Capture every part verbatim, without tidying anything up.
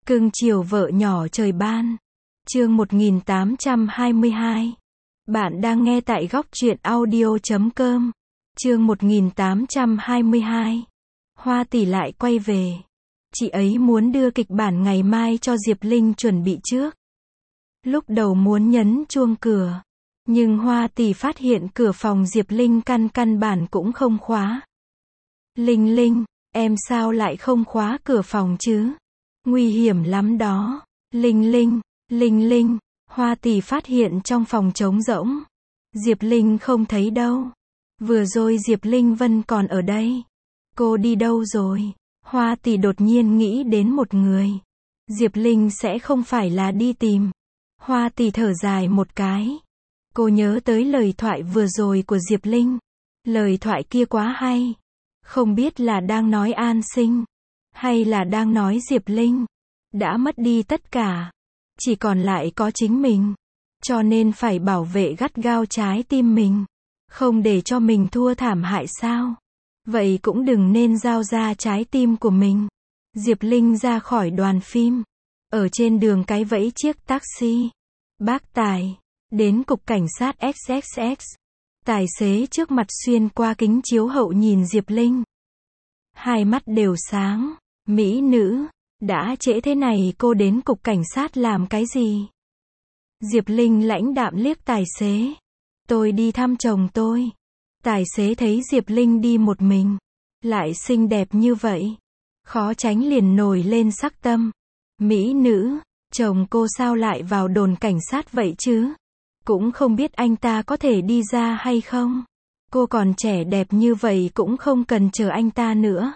Cưng chiều vợ nhỏ trời ban. Chương một nghìn tám trăm hai mươi hai. Bạn đang nghe tại góc truyện audio chấm com. Chương một nghìn tám trăm hai mươi hai. Hoa tỷ lại quay về. Chị ấy muốn đưa kịch bản ngày mai cho Diệp Linh chuẩn bị trước. Lúc đầu muốn nhấn chuông cửa, nhưng Hoa tỷ phát hiện cửa phòng Diệp Linh căn căn bản cũng không khóa. Linh Linh, em sao lại không khóa cửa phòng chứ? Nguy hiểm lắm đó. Linh Linh, Linh Linh, Hoa tỷ phát hiện trong phòng trống rỗng. Diệp Linh không thấy đâu. Vừa rồi Diệp Linh Vân còn ở đây. Cô đi đâu rồi? Hoa tỷ đột nhiên nghĩ đến một người. Diệp Linh sẽ không phải là đi tìm. Hoa tỷ thở dài một cái. Cô nhớ tới lời thoại vừa rồi của Diệp Linh. Lời thoại kia quá hay. Không biết là đang nói An Sinh, hay là đang nói Diệp Linh đã mất đi tất cả, chỉ còn lại có chính mình, cho nên phải bảo vệ gắt gao trái tim mình, không để cho mình thua thảm hại sao? Vậy cũng đừng nên giao ra trái tim của mình. Diệp Linh ra khỏi đoàn phim, ở trên đường cái vẫy chiếc taxi. Bác Tài đến cục cảnh sát ích ích ích. Tài xế trước mặt xuyên qua kính chiếu hậu nhìn Diệp Linh. Hai mắt đều sáng. Mỹ nữ, đã trễ thế này cô đến cục cảnh sát làm cái gì? Diệp Linh lãnh đạm liếc tài xế. Tôi đi thăm chồng tôi. Tài xế thấy Diệp Linh đi một mình, lại xinh đẹp như vậy, khó tránh liền nổi lên sắc tâm. Mỹ nữ, chồng cô sao lại vào đồn cảnh sát vậy chứ? Cũng không biết anh ta có thể đi ra hay không. Cô còn trẻ đẹp như vậy cũng không cần chờ anh ta nữa.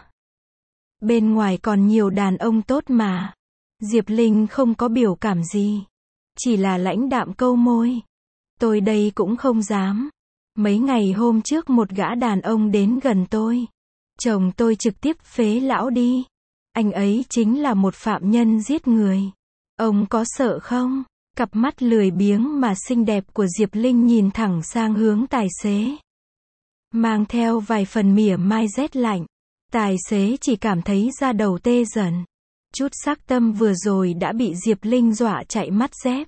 Bên ngoài còn nhiều đàn ông tốt mà. Diệp Linh không có biểu cảm gì, chỉ là lãnh đạm câu môi. Tôi đây cũng không dám. Mấy ngày hôm trước một gã đàn ông đến gần tôi. Chồng tôi trực tiếp phế lão đi. Anh ấy chính là một phạm nhân giết người. Ông có sợ không? Cặp mắt lười biếng mà xinh đẹp của Diệp Linh nhìn thẳng sang hướng tài xế, mang theo vài phần mỉa mai rét lạnh. Tài xế chỉ cảm thấy da đầu tê dần. Chút sắc tâm vừa rồi đã bị Diệp Linh dọa chạy mắt dép.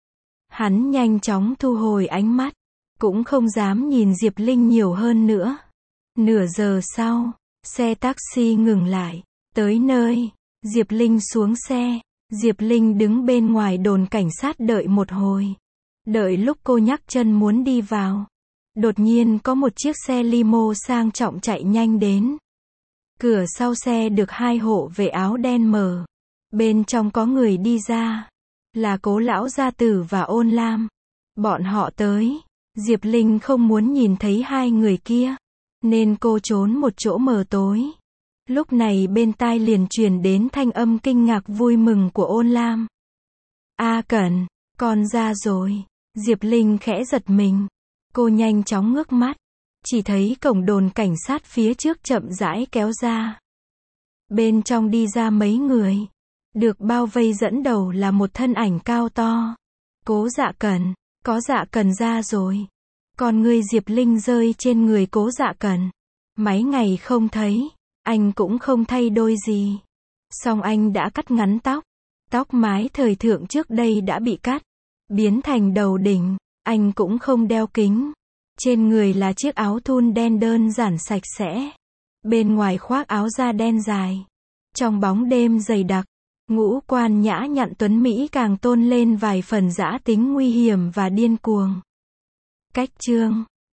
Hắn nhanh chóng thu hồi ánh mắt, cũng không dám nhìn Diệp Linh nhiều hơn nữa. Nửa giờ sau, xe taxi ngừng lại. Tới nơi, Diệp Linh xuống xe. Diệp Linh đứng bên ngoài đồn cảnh sát đợi một hồi. Đợi lúc cô nhắc chân muốn đi vào, đột nhiên có một chiếc xe limo sang trọng chạy nhanh đến. Cửa sau xe được hai hộ vệ áo đen mở. Bên trong có người đi ra. Là Cố lão gia tử và Ôn Lam. Bọn họ tới. Diệp Linh không muốn nhìn thấy hai người kia, nên cô trốn một chỗ mờ tối. Lúc này bên tai liền truyền đến thanh âm kinh ngạc vui mừng của Ôn Lam. A Cẩn, con ra rồi. Diệp Linh khẽ giật mình. Cô nhanh chóng ngước mắt. Chỉ thấy cổng đồn cảnh sát phía trước chậm rãi kéo ra. Bên trong đi ra mấy người. Được bao vây dẫn đầu là một thân ảnh cao to. Cố Dạ Cẩn, có Dạ Cẩn ra rồi. Con ngươi Diệp Linh rơi trên người Cố Dạ Cẩn. Mấy ngày không thấy, anh cũng không thay đổi gì. Song anh đã cắt ngắn tóc. Tóc mái thời thượng trước đây đã bị cắt, biến thành đầu đỉnh. Anh cũng không đeo kính. Trên người là chiếc áo thun đen đơn giản sạch sẽ. Bên ngoài khoác áo da đen dài. Trong bóng đêm dày đặc, ngũ quan nhã nhặn tuấn Mỹ càng tôn lên vài phần dã tính nguy hiểm và điên cuồng. Cách chương